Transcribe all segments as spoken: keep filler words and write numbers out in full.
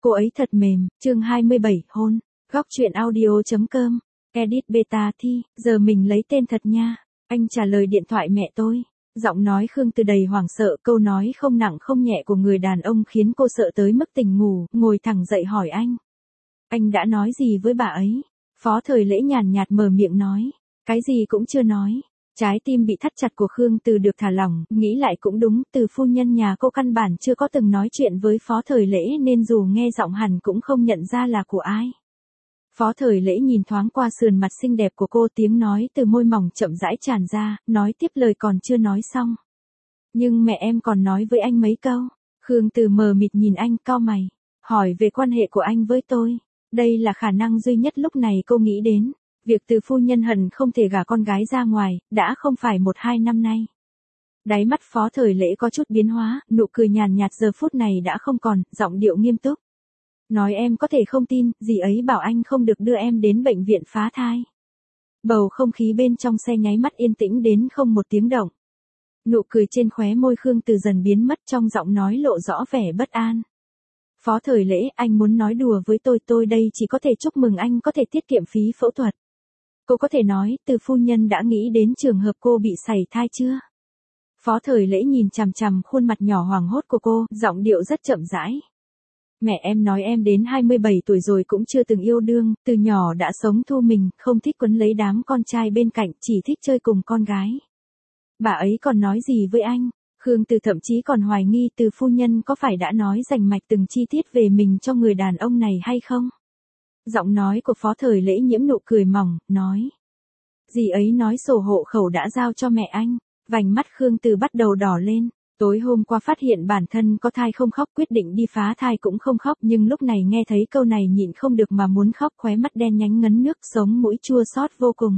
Cô ấy thật mềm, chương hai mươi bảy, hôn. Góc truyện audio.com. Edit beta thi, giờ mình lấy tên thật nha. Anh trả lời điện thoại mẹ tôi. Giọng nói Khương Từ đầy hoảng sợ, câu nói không nặng không nhẹ của người đàn ông khiến cô sợ tới mức tỉnh ngủ, ngồi thẳng dậy hỏi anh. Anh đã nói gì với bà ấy? Phó Thời Lễ nhàn nhạt mở miệng nói. Cái gì cũng chưa nói. Trái tim bị thắt chặt của Khương Từ được thả lỏng, nghĩ lại cũng đúng, Từ phu nhân nhà cô căn bản chưa có từng nói chuyện với Phó Thời Lễ nên dù nghe giọng hẳn cũng không nhận ra là của ai. Phó Thời Lễ nhìn thoáng qua sườn mặt xinh đẹp của cô, tiếng nói từ môi mỏng chậm rãi tràn ra, nói tiếp lời còn chưa nói xong. Nhưng mẹ em còn nói với anh mấy câu. Khương Từ mờ mịt nhìn anh, cau mày, hỏi về quan hệ của anh với tôi. Đây là khả năng duy nhất lúc này cô nghĩ đến. Việc Từ phu nhân hận không thể gả con gái ra ngoài, đã không phải một hai năm nay. Đáy mắt Phó Thời Lễ có chút biến hóa, nụ cười nhàn nhạt giờ phút này đã không còn, giọng điệu nghiêm túc. Nói em có thể không tin, dì ấy bảo anh không được đưa em đến bệnh viện phá thai. Bầu không khí bên trong xe nháy mắt yên tĩnh đến không một tiếng động. Nụ cười trên khóe môi Khương Từ dần biến mất, trong giọng nói lộ rõ vẻ bất an. Phó Thời Lễ, anh muốn nói đùa với tôi, tôi đây chỉ có thể chúc mừng anh có thể tiết kiệm phí phẫu thuật. Cô có thể nói, Từ phu nhân đã nghĩ đến trường hợp cô bị sảy thai chưa? Phó Thời Lễ nhìn chằm chằm khuôn mặt nhỏ hoảng hốt của cô, giọng điệu rất chậm rãi. Mẹ em nói em đến hai mươi bảy tuổi rồi cũng chưa từng yêu đương, từ nhỏ đã sống thu mình, không thích quấn lấy đám con trai bên cạnh, chỉ thích chơi cùng con gái. Bà ấy còn nói gì với anh? Khương Từ thậm chí còn hoài nghi Từ phu nhân có phải đã nói rành mạch từng chi tiết về mình cho người đàn ông này hay không? Giọng nói của Phó Thời Lễ nhiễm nụ cười mỏng, nói. Dì ấy nói sổ hộ khẩu đã giao cho mẹ anh. Vành mắt Khương Từ bắt đầu đỏ lên. Tối hôm qua phát hiện bản thân có thai không khóc, quyết định đi phá thai cũng không khóc, nhưng lúc này nghe thấy câu này nhịn không được mà muốn khóc, khóe mắt đen nhánh ngấn nước, sống mũi chua xót vô cùng.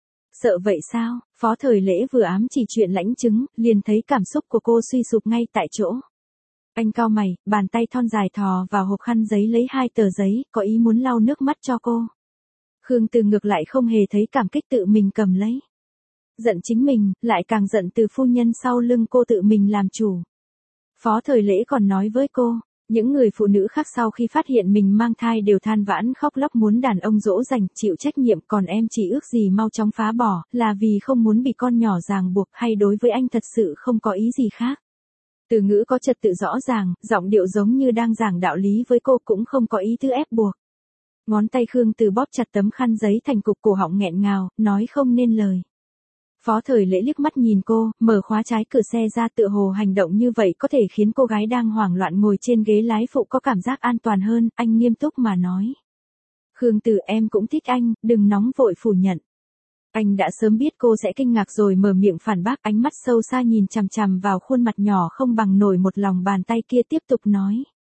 Sợ vậy sao? Phó Thời Lễ vừa ám chỉ chuyện lãnh chứng, liền thấy cảm xúc của cô suy sụp ngay tại chỗ. Anh cau mày, bàn tay thon dài thò vào hộp khăn giấy lấy hai tờ giấy, có ý muốn lau nước mắt cho cô. Khương Từ ngược lại không hề thấy cảm kích, tự mình cầm lấy. Giận chính mình, lại càng giận Từ phu nhân sau lưng cô tự mình làm chủ. Phó Thời Lễ còn nói với cô, những người phụ nữ khác sau khi phát hiện mình mang thai đều than vãn khóc lóc muốn đàn ông dỗ dành, chịu trách nhiệm, còn em chỉ ước gì mau chóng phá bỏ, là vì không muốn bị con nhỏ ràng buộc, hay đối với anh thật sự không có ý gì khác. Từ ngữ có trật tự rõ ràng, giọng điệu giống như đang giảng đạo lý với cô, cũng không có ý tứ ép buộc. Ngón tay Khương Từ bóp chặt tấm khăn giấy thành cục, cổ họng nghẹn ngào, nói không nên lời. Phó Thời Lễ liếc mắt nhìn cô, mở khóa trái cửa xe ra, tựa hồ hành động như vậy có thể khiến cô gái đang hoảng loạn ngồi trên ghế lái phụ có cảm giác an toàn hơn, anh nghiêm túc mà nói. Khương Từ, em cũng thích anh, đừng nóng vội phủ nhận. Anh đã sớm biết cô sẽ kinh ngạc rồi mở miệng phản bác, ánh mắt sâu xa nhìn chằm chằm vào khuôn mặt nhỏ không bằng nổi một lòng bàn tay kia, tiếp tục nói.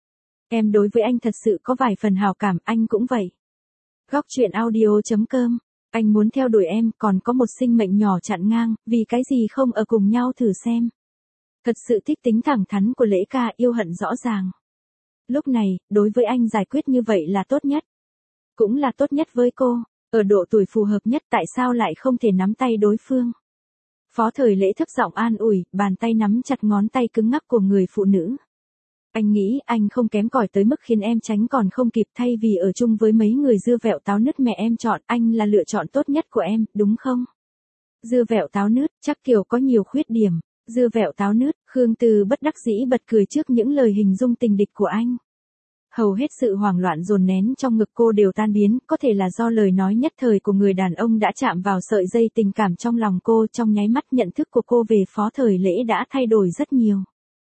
Em đối với anh thật sự có vài phần hào cảm, anh cũng vậy. Góc truyện audio.com. Anh muốn theo đuổi em, còn có một sinh mệnh nhỏ chặn ngang, vì cái gì không ở cùng nhau thử xem. Thật sự thích tính thẳng thắn của Lễ ca, yêu hận rõ ràng. Lúc này, đối với anh giải quyết như vậy là tốt nhất. Cũng là tốt nhất với cô, ở độ tuổi phù hợp nhất, tại sao lại không thể nắm tay đối phương. Phó Thời Lễ thấp giọng an ủi, bàn tay nắm chặt ngón tay cứng ngắc của người phụ nữ. Anh nghĩ anh không kém cỏi tới mức khiến em tránh còn không kịp, thay vì ở chung với mấy người dưa vẹo táo nứt mẹ em chọn, anh là lựa chọn tốt nhất của em, đúng không? Dưa vẹo táo nứt, chắc kiểu có nhiều khuyết điểm. Dưa vẹo táo nứt, Khương Từ bất đắc dĩ bật cười trước những lời hình dung tình địch của anh. Hầu hết sự hoảng loạn dồn nén trong ngực cô đều tan biến, có thể là do lời nói nhất thời của người đàn ông đã chạm vào sợi dây tình cảm trong lòng cô, trong nháy mắt nhận thức của cô về Phó Thời Lễ đã thay đổi rất nhiều.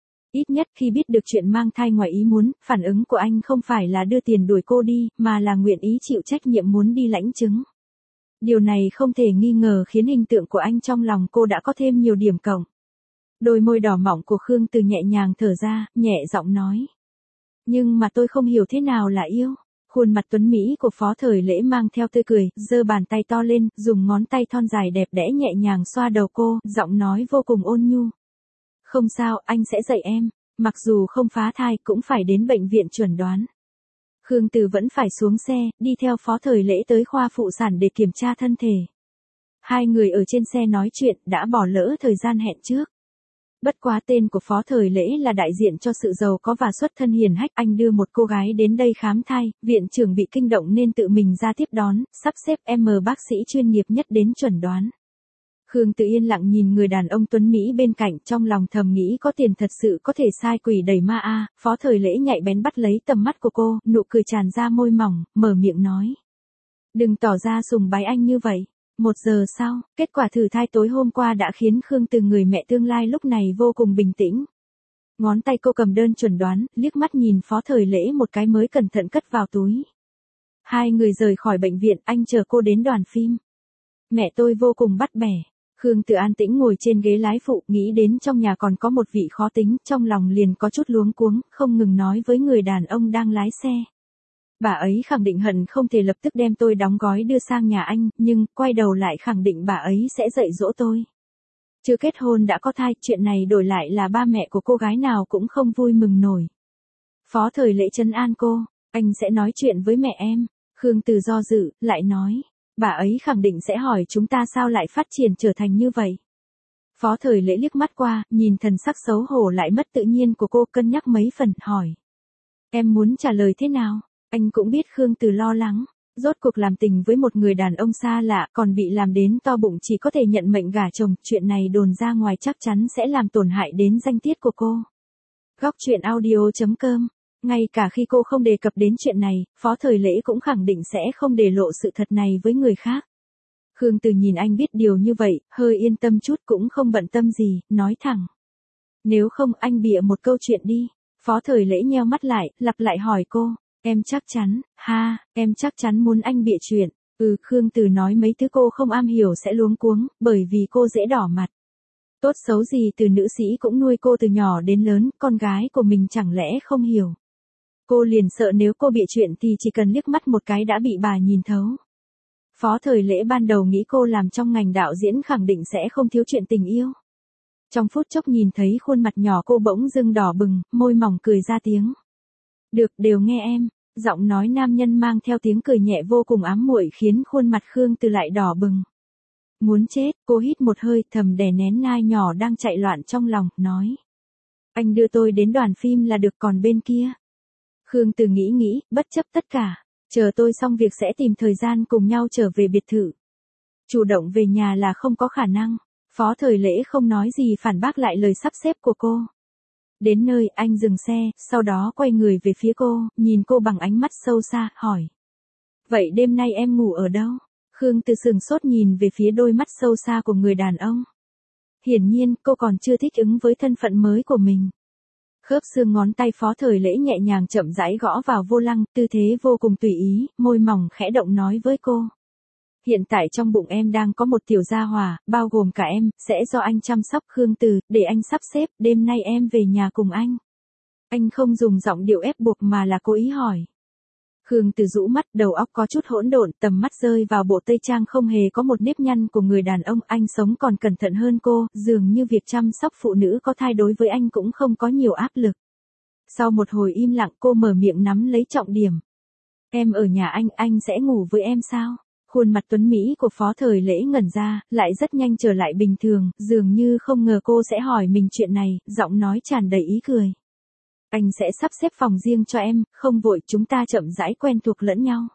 Ít nhất khi biết được chuyện mang thai ngoài ý muốn, phản ứng của anh không phải là đưa tiền đuổi cô đi, mà là nguyện ý chịu trách nhiệm muốn đi lãnh chứng. Điều này không thể nghi ngờ khiến hình tượng của anh trong lòng cô đã có thêm nhiều điểm cộng. Đôi môi đỏ mọng của Khương Từ nhẹ nhàng thở ra, nhẹ giọng nói. Nhưng mà tôi không hiểu thế nào là yêu. Khuôn mặt tuấn mỹ của Phó Thời Lễ mang theo tươi cười, giơ bàn tay to lên, dùng ngón tay thon dài đẹp đẽ nhẹ nhàng xoa đầu cô, giọng nói vô cùng ôn nhu. Không sao, anh sẽ dạy em, mặc dù không phá thai cũng phải đến bệnh viện chuẩn đoán. Khương Từ vẫn phải xuống xe, đi theo Phó Thời Lễ tới khoa phụ sản để kiểm tra thân thể. Hai người ở trên xe nói chuyện, đã bỏ lỡ thời gian hẹn trước. Bất quá tên của Phó Thời Lễ là đại diện cho sự giàu có và xuất thân hiền hách. Anh đưa một cô gái đến đây khám thai, viện trưởng bị kinh động nên tự mình ra tiếp đón, sắp xếp em bác sĩ chuyên nghiệp nhất đến chuẩn đoán. Khương Từ yên lặng nhìn người đàn ông tuấn Mỹ bên cạnh, trong lòng thầm nghĩ có tiền thật sự có thể sai quỷ đẩy ma a. À. Phó Thời Lễ nhạy bén bắt lấy tầm mắt của cô, nụ cười tràn ra môi mỏng, mở miệng nói. Đừng tỏ ra sùng bái anh như vậy. Một giờ sau, kết quả thử thai tối hôm qua đã khiến Khương Từ người mẹ tương lai lúc này vô cùng bình tĩnh. Ngón tay cô cầm đơn chuẩn đoán, liếc mắt nhìn Phó Thời Lễ một cái mới cẩn thận cất vào túi. Hai người rời khỏi bệnh viện, anh chờ cô đến đoàn phim. Mẹ tôi vô cùng bắt bẻ. Khương Từ an tĩnh ngồi trên ghế lái phụ, nghĩ đến trong nhà còn có một vị khó tính, trong lòng liền có chút luống cuống, không ngừng nói với người đàn ông đang lái xe. Bà ấy khẳng định hận không thể lập tức đem tôi đóng gói đưa sang nhà anh, nhưng quay đầu lại khẳng định bà ấy sẽ dạy dỗ tôi. Chưa kết hôn đã có thai, chuyện này đổi lại là ba mẹ của cô gái nào cũng không vui mừng nổi. Phó Thời Lễ trấn an cô, anh sẽ nói chuyện với mẹ em. Khương Từ do dự, lại nói. Bà ấy khẳng định sẽ hỏi chúng ta sao lại phát triển trở thành như vậy. Phó Thời Lễ liếc mắt qua, nhìn thần sắc xấu hổ lại mất tự nhiên của cô, cân nhắc mấy phần, hỏi. Em muốn trả lời thế nào? Anh cũng biết Khương Từ lo lắng. Rốt cuộc làm tình với một người đàn ông xa lạ, còn bị làm đến to bụng chỉ có thể nhận mệnh gả chồng. Chuyện này đồn ra ngoài chắc chắn sẽ làm tổn hại đến danh tiết của cô. Góc truyện audio chấm com. Ngay cả khi cô không đề cập đến chuyện này, Phó Thời Lễ cũng khẳng định sẽ không để lộ sự thật này với người khác. Khương Từ nhìn anh biết điều như vậy, hơi yên tâm chút, cũng không bận tâm gì, nói thẳng. Nếu không anh bịa một câu chuyện đi. Phó Thời Lễ nheo mắt lại, lặp lại hỏi cô. Em chắc chắn, ha, em chắc chắn muốn anh bịa chuyện. Ừ, Khương Từ nói mấy thứ cô không am hiểu sẽ luống cuống, bởi vì cô dễ đỏ mặt. Tốt xấu gì từ nữ sĩ cũng nuôi cô từ nhỏ đến lớn, con gái của mình chẳng lẽ không hiểu. Cô liền sợ nếu cô bịa chuyện thì chỉ cần liếc mắt một cái đã bị bà nhìn thấu. Phó Thời Lễ ban đầu nghĩ cô làm trong ngành đạo diễn khẳng định sẽ không thiếu chuyện tình yêu. Trong phút chốc nhìn thấy khuôn mặt nhỏ cô bỗng dưng đỏ bừng, môi mỏng cười ra tiếng. Được, đều nghe em. Giọng nói nam nhân mang theo tiếng cười nhẹ vô cùng ám muội khiến khuôn mặt Khương Từ lại đỏ bừng. Muốn chết, cô hít một hơi thầm đè nén nai nhỏ đang chạy loạn trong lòng, nói. Anh đưa tôi đến đoàn phim là được, còn bên kia. Khương Từ nghĩ nghĩ, bất chấp tất cả. Chờ tôi xong việc sẽ tìm thời gian cùng nhau trở về biệt thự. Chủ động về nhà là không có khả năng. Phó Thời Lễ không nói gì phản bác lại lời sắp xếp của cô. Đến nơi, anh dừng xe, sau đó quay người về phía cô, nhìn cô bằng ánh mắt sâu xa, hỏi. Vậy đêm nay em ngủ ở đâu? Khương Từ sừng sốt nhìn về phía đôi mắt sâu xa của người đàn ông. Hiển nhiên, cô còn chưa thích ứng với thân phận mới của mình. Khớp xương ngón tay Phó Thời Lễ nhẹ nhàng chậm rãi gõ vào vô lăng, tư thế vô cùng tùy ý, môi mỏng khẽ động nói với cô. Hiện tại trong bụng em đang có một tiểu gia hỏa, bao gồm cả em, sẽ do anh chăm sóc. Khương Từ, để anh sắp xếp, đêm nay em về nhà cùng anh. Anh không dùng giọng điệu ép buộc mà là cố ý hỏi. Khương Từ rũ mắt, đầu óc có chút hỗn độn, tầm mắt rơi vào bộ tây trang không hề có một nếp nhăn của người đàn ông. Anh sống còn cẩn thận hơn cô, dường như việc chăm sóc phụ nữ có thai đối với anh cũng không có nhiều áp lực. Sau một hồi im lặng, cô mở miệng nắm lấy trọng điểm. Em ở nhà anh, anh sẽ ngủ với em sao? Khuôn mặt tuấn Mỹ của Phó Thời Lễ ngẩn ra, lại rất nhanh trở lại bình thường, dường như không ngờ cô sẽ hỏi mình chuyện này, giọng nói tràn đầy ý cười. Anh sẽ sắp xếp phòng riêng cho em, không vội, chúng ta chậm rãi quen thuộc lẫn nhau.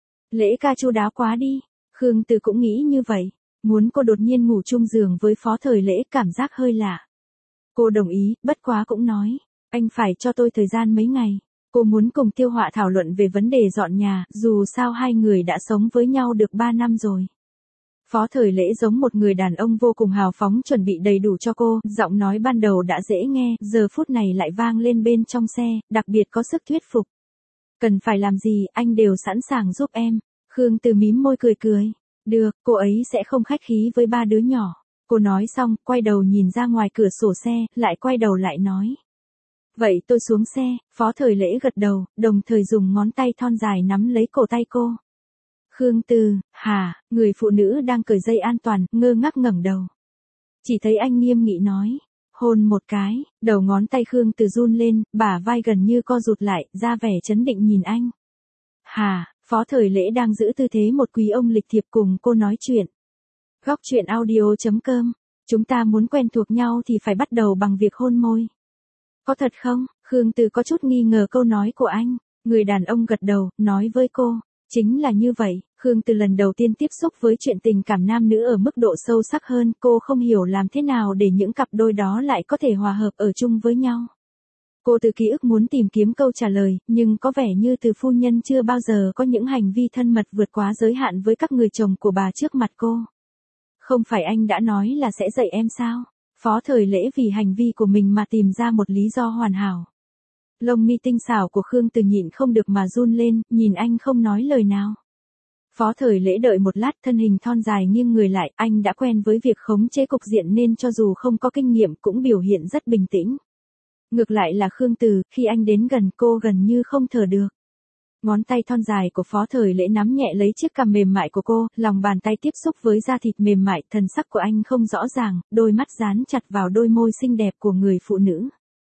Lễ ca chu đáo quá đi. Khương Từ cũng nghĩ như vậy, muốn cô đột nhiên ngủ chung giường với Phó Thời Lễ cảm giác hơi lạ. Cô đồng ý, bất quá cũng nói, anh phải cho tôi thời gian mấy ngày. Cô muốn cùng Tiêu Họa thảo luận về vấn đề dọn nhà, dù sao hai người đã sống với nhau được ba năm rồi. Phó Thời Lễ giống một người đàn ông vô cùng hào phóng chuẩn bị đầy đủ cho cô, giọng nói ban đầu đã dễ nghe, giờ phút này lại vang lên bên trong xe, đặc biệt có sức thuyết phục. Cần phải làm gì, anh đều sẵn sàng giúp em. Khương Từ mím môi cười cười. Được, cô ấy sẽ không khách khí với ba đứa nhỏ. Cô nói xong, quay đầu nhìn ra ngoài cửa sổ xe, lại quay đầu lại nói. Vậy tôi xuống xe. Phó Thời Lễ gật đầu, đồng thời dùng ngón tay thon dài nắm lấy cổ tay cô. Khương Từ, hả, người phụ nữ đang cởi dây an toàn, ngơ ngác ngẩng đầu. Chỉ thấy anh nghiêm nghị nói, hôn một cái, đầu ngón tay Khương Từ run lên, bả vai gần như co rụt lại, ra vẻ trấn định nhìn anh. Hả, Phó Thời Lễ đang giữ tư thế một quý ông lịch thiệp cùng cô nói chuyện. Góc truyện audio chấm com Chúng ta muốn quen thuộc nhau thì phải bắt đầu bằng việc hôn môi. Có thật không? Khương Từ có chút nghi ngờ câu nói của anh. Người đàn ông gật đầu, nói với cô. Chính là như vậy, Khương Từ lần đầu tiên tiếp xúc với chuyện tình cảm nam nữ ở mức độ sâu sắc hơn, cô không hiểu làm thế nào để những cặp đôi đó lại có thể hòa hợp ở chung với nhau. Cô từ ký ức muốn tìm kiếm câu trả lời, nhưng có vẻ như Từ phu nhân chưa bao giờ có những hành vi thân mật vượt quá giới hạn với các người chồng của bà trước mặt cô. Không phải anh đã nói là sẽ dạy em sao? Phó Thời Lễ vì hành vi của mình mà tìm ra một lý do hoàn hảo. Lông mi tinh xảo của Khương Từ nhịn không được mà run lên, nhìn anh không nói lời nào. Phó Thời Lễ đợi một lát, thân hình thon dài nghiêng người lại, anh đã quen với việc khống chế cục diện nên cho dù không có kinh nghiệm cũng biểu hiện rất bình tĩnh. Ngược lại là Khương Từ, khi anh đến gần cô gần như không thở được. Ngón tay thon dài của Phó Thời Lễ nắm nhẹ lấy chiếc cằm mềm mại của cô, lòng bàn tay tiếp xúc với da thịt mềm mại, thần sắc của anh không rõ ràng, đôi mắt dán chặt vào đôi môi xinh đẹp của người phụ nữ.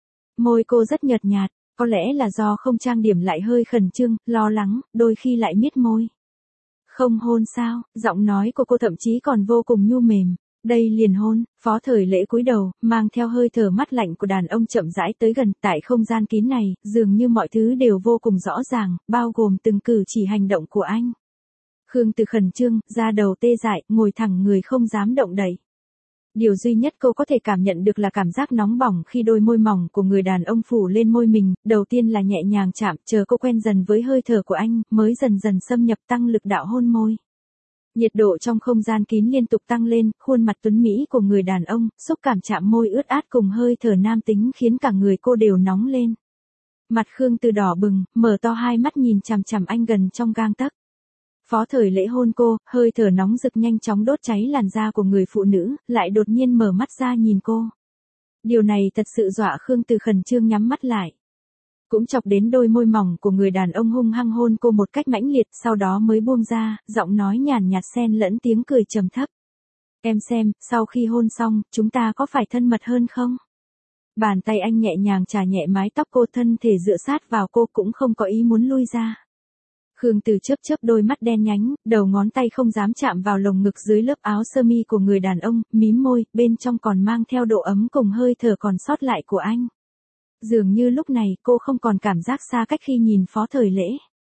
Môi cô rất nhợt nhạt, có lẽ là do không trang điểm lại hơi khẩn trương, lo lắng, đôi khi lại miết môi. Không hôn sao? Giọng nói của cô thậm chí còn vô cùng nhu mềm. Đây liền hôn. Phó Thời Lễ cúi đầu, mang theo hơi thở mát lạnh của đàn ông chậm rãi tới gần. Tại không gian kín này, dường như mọi thứ đều vô cùng rõ ràng, bao gồm từng cử chỉ hành động của anh. Khương Từ khẩn trương, da đầu tê dại, ngồi thẳng người không dám động đậy. Điều duy nhất cô có thể cảm nhận được là cảm giác nóng bỏng khi đôi môi mỏng của người đàn ông phủ lên môi mình, đầu tiên là nhẹ nhàng chạm, chờ cô quen dần với hơi thở của anh, mới dần dần xâm nhập tăng lực đạo hôn môi. Nhiệt độ trong không gian kín liên tục tăng lên, khuôn mặt tuấn mỹ của người đàn ông, xúc cảm chạm môi ướt át cùng hơi thở nam tính khiến cả người cô đều nóng lên. Mặt Khương Từ đỏ bừng, mở to hai mắt nhìn chằm chằm anh gần trong gang tấc. Phó Thời Lễ hôn cô, hơi thở nóng rực nhanh chóng đốt cháy làn da của người phụ nữ, lại đột nhiên mở mắt ra nhìn cô. Điều này thật sự dọa Khương Từ khẩn trương nhắm mắt lại. Cũng chọc đến đôi môi mỏng của người đàn ông hung hăng hôn cô một cách mãnh liệt, sau đó mới buông ra, giọng nói nhàn nhạt xen lẫn tiếng cười trầm thấp. Em xem, sau khi hôn xong, chúng ta có phải thân mật hơn không? Bàn tay anh nhẹ nhàng chà nhẹ mái tóc cô, thân thể dựa sát vào cô cũng không có ý muốn lui ra. Khương Từ chớp chớp đôi mắt đen nhánh, đầu ngón tay không dám chạm vào lồng ngực dưới lớp áo sơ mi của người đàn ông, mím môi, bên trong còn mang theo độ ấm cùng hơi thở còn sót lại của anh. Dường như lúc này cô không còn cảm giác xa cách khi nhìn Phó Thời Lễ.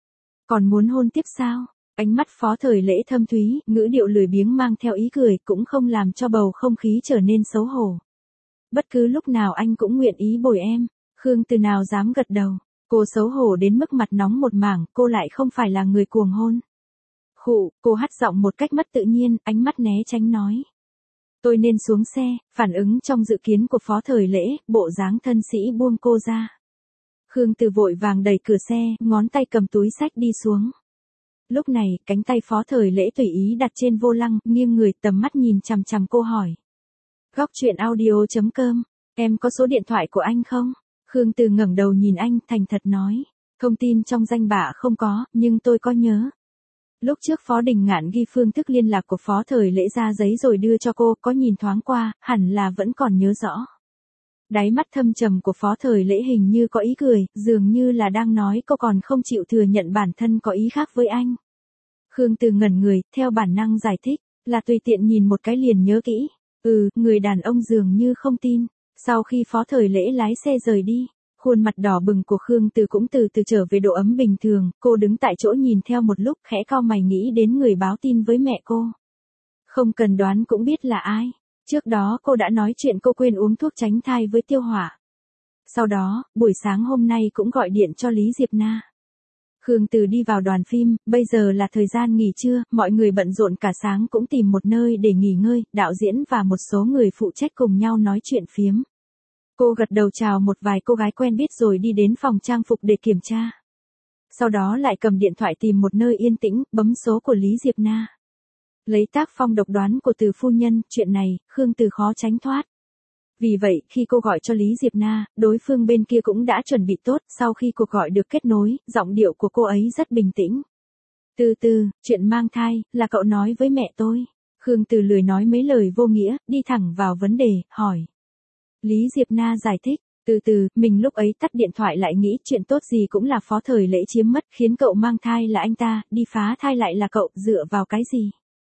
Còn muốn hôn tiếp sao? Ánh mắt Phó Thời Lễ thâm thúy, ngữ điệu lười biếng mang theo ý cười, cũng không làm cho bầu không khí trở nên xấu hổ. Bất cứ lúc nào anh cũng nguyện ý bồi em. Khương Từ nào dám gật đầu. Cô xấu hổ đến mức mặt nóng một mảng, cô lại không phải là người cuồng hôn. Khụ, cô hắt giọng một cách mất tự nhiên, ánh mắt né tránh nói. Tôi nên xuống xe, phản ứng trong dự kiến của Phó Thời Lễ, bộ dáng thân sĩ buông cô ra. Khương Từ vội vàng đẩy cửa xe, ngón tay cầm túi xách đi xuống. Lúc này, cánh tay Phó Thời Lễ tùy ý đặt trên vô lăng, nghiêng người tầm mắt nhìn chằm chằm cô hỏi. Góc truyện audio chấm com, em có số điện thoại của anh không? Khương Từ ngẩng đầu nhìn anh, thành thật nói. Thông tin trong danh bạ không có, nhưng tôi có nhớ. Lúc trước Phó Đình Ngạn ghi phương thức liên lạc của Phó Thời Lễ ra giấy rồi đưa cho cô, có nhìn thoáng qua, hẳn là vẫn còn nhớ rõ. Đáy mắt thâm trầm của Phó Thời Lễ hình như có ý cười, dường như là đang nói cô còn không chịu thừa nhận bản thân có ý khác với anh. Khương Từ ngẩn người, theo bản năng giải thích, là tùy tiện nhìn một cái liền nhớ kỹ. Ừ, người đàn ông dường như không tin. Sau khi Phó Thời Lễ lái xe rời đi, khuôn mặt đỏ bừng của Khương Từ cũng từ từ trở về độ ấm bình thường, cô đứng tại chỗ nhìn theo một lúc, khẽ cau mày nghĩ đến người báo tin với mẹ cô. Không cần đoán cũng biết là ai. Trước đó cô đã nói chuyện cô quên uống thuốc tránh thai với Tiêu Hỏa. Sau đó, buổi sáng hôm nay cũng gọi điện cho Lý Diệp Na. Khương Từ đi vào đoàn phim, bây giờ là thời gian nghỉ trưa, mọi người bận rộn cả sáng cũng tìm một nơi để nghỉ ngơi, đạo diễn và một số người phụ trách cùng nhau nói chuyện phiếm. Cô gật đầu chào một vài cô gái quen biết rồi đi đến phòng trang phục để kiểm tra. Sau đó lại cầm điện thoại tìm một nơi yên tĩnh, bấm số của Lý Diệp Na. Lấy tác phong độc đoán của Từ phu nhân, chuyện này, Khương Từ khó tránh thoát. Vì vậy, khi cô gọi cho Lý Diệp Na, đối phương bên kia cũng đã chuẩn bị tốt, sau khi cuộc gọi được kết nối, giọng điệu của cô ấy rất bình tĩnh. Từ từ, chuyện mang thai, là cậu nói với mẹ tôi. Khương Từ lười nói mấy lời vô nghĩa, đi thẳng vào vấn đề, hỏi. Lý Diệp Na giải thích, từ từ, mình lúc ấy tắt điện thoại lại nghĩ chuyện tốt gì cũng là Phó Thời Lễ chiếm mất, khiến cậu mang thai là anh ta, đi phá thai lại là cậu, dựa vào cái gì?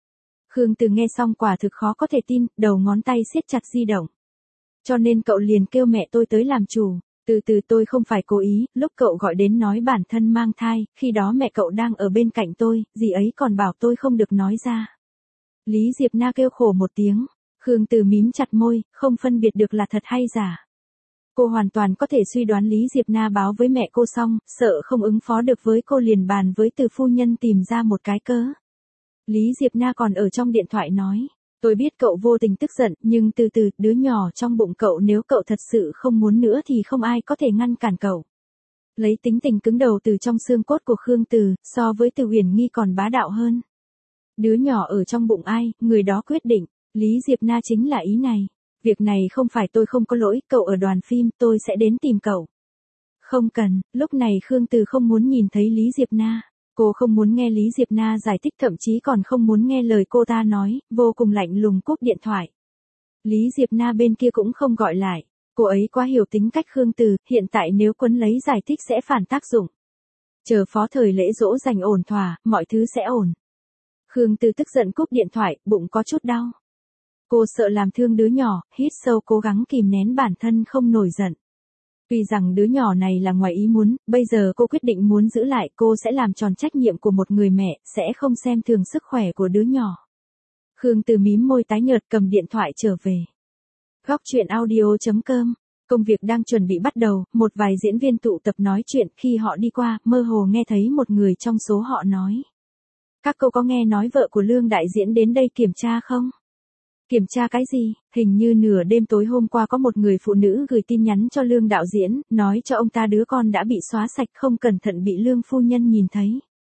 Khương Từ nghe xong quả thực khó có thể tin, đầu ngón tay siết chặt di động. Cho nên cậu liền kêu mẹ tôi tới làm chủ. Từ từ tôi không phải cố ý, lúc cậu gọi đến nói bản thân mang thai, khi đó mẹ cậu đang ở bên cạnh tôi, dì ấy còn bảo tôi không được nói ra. Lý Diệp Na kêu khổ một tiếng. Khương Từ mím chặt môi, không phân biệt được là thật hay giả. Cô hoàn toàn có thể suy đoán Lý Diệp Na báo với mẹ cô xong, sợ không ứng phó được với cô liền bàn với Từ phu nhân tìm ra một cái cớ. Lý Diệp Na còn ở trong điện thoại nói, tôi biết cậu vô tình tức giận, nhưng từ từ, đứa nhỏ trong bụng cậu nếu cậu thật sự không muốn nữa thì không ai có thể ngăn cản cậu. Lấy tính tình cứng đầu từ trong xương cốt của Khương Từ, so với Từ Uyển Nghi còn bá đạo hơn. Đứa nhỏ ở trong bụng ai, người đó quyết định, Lý Diệp Na chính là ý này. Việc này không phải tôi không có lỗi, cậu ở đoàn phim, tôi sẽ đến tìm cậu. Không cần, lúc này Khương Từ không muốn nhìn thấy Lý Diệp Na. Cô không muốn nghe Lý Diệp Na giải thích, thậm chí còn không muốn nghe lời cô ta nói, vô cùng lạnh lùng cúp điện thoại. Lý Diệp Na bên kia cũng không gọi lại, cô ấy quá hiểu tính cách Khương Từ, hiện tại nếu quấn lấy giải thích sẽ phản tác dụng. Chờ phó thời lễ dỗ dành ổn thỏa, mọi thứ sẽ ổn. Khương Từ tức giận cúp điện thoại, bụng có chút đau. Cô sợ làm thương đứa nhỏ, hít sâu cố gắng kìm nén bản thân không nổi giận. Tuy rằng đứa nhỏ này là ngoài ý muốn, bây giờ cô quyết định muốn giữ lại, cô sẽ làm tròn trách nhiệm của một người mẹ, sẽ không xem thường sức khỏe của đứa nhỏ. Khương Từ mím môi tái nhợt cầm điện thoại trở về. Góc truyện audio chấm com. Công việc đang chuẩn bị bắt đầu, một vài diễn viên tụ tập nói chuyện, khi họ đi qua, mơ hồ nghe thấy một người trong số họ nói. Các cô có nghe nói vợ của Lương đại diễn đến đây kiểm tra không? Kiểm tra cái gì? Hình như nửa đêm tối hôm qua có một người phụ nữ gửi tin nhắn cho Lương đạo diễn, nói cho ông ta đứa con đã bị xóa sạch, không cẩn thận bị Lương phu nhân nhìn thấy.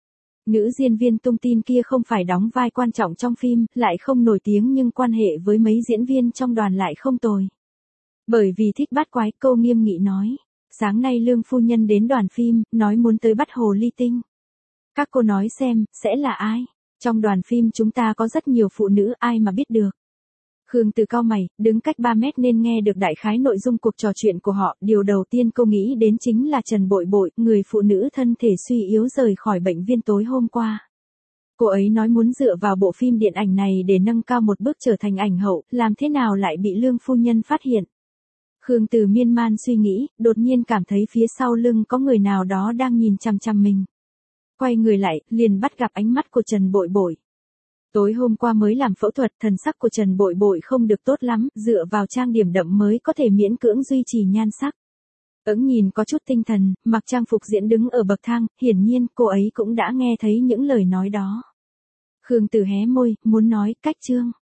Nữ diễn viên tung tin kia không phải đóng vai quan trọng trong phim, lại không nổi tiếng nhưng quan hệ với mấy diễn viên trong đoàn lại không tồi. Bởi vì thích bắt quái, cô nghiêm nghị nói. Sáng nay Lương phu nhân đến đoàn phim, nói muốn tới bắt hồ ly tinh. Các cô nói xem, sẽ là ai? Trong đoàn phim chúng ta có rất nhiều phụ nữ, ai mà biết được. Khương Từ cau mày, đứng cách ba mét nên nghe được đại khái nội dung cuộc trò chuyện của họ, điều đầu tiên cô nghĩ đến chính là Trần Bội Bội, người phụ nữ thân thể suy yếu rời khỏi bệnh viện tối hôm qua. Cô ấy nói muốn dựa vào bộ phim điện ảnh này để nâng cao một bước trở thành ảnh hậu, làm thế nào lại bị Lương phu nhân phát hiện. Khương Từ miên man suy nghĩ, đột nhiên cảm thấy phía sau lưng có người nào đó đang nhìn chằm chằm mình. Quay người lại, liền bắt gặp ánh mắt của Trần Bội Bội. Tối hôm qua mới làm phẫu thuật, thần sắc của Trần Bội Bội không được tốt lắm, dựa vào trang điểm đậm mới có thể miễn cưỡng duy trì nhan sắc. Ứng nhìn có chút tinh thần, mặc trang phục diễn đứng ở bậc thang, hiển nhiên cô ấy cũng đã nghe thấy những lời nói đó. Khương Từ hé môi, muốn nói, cách Trương.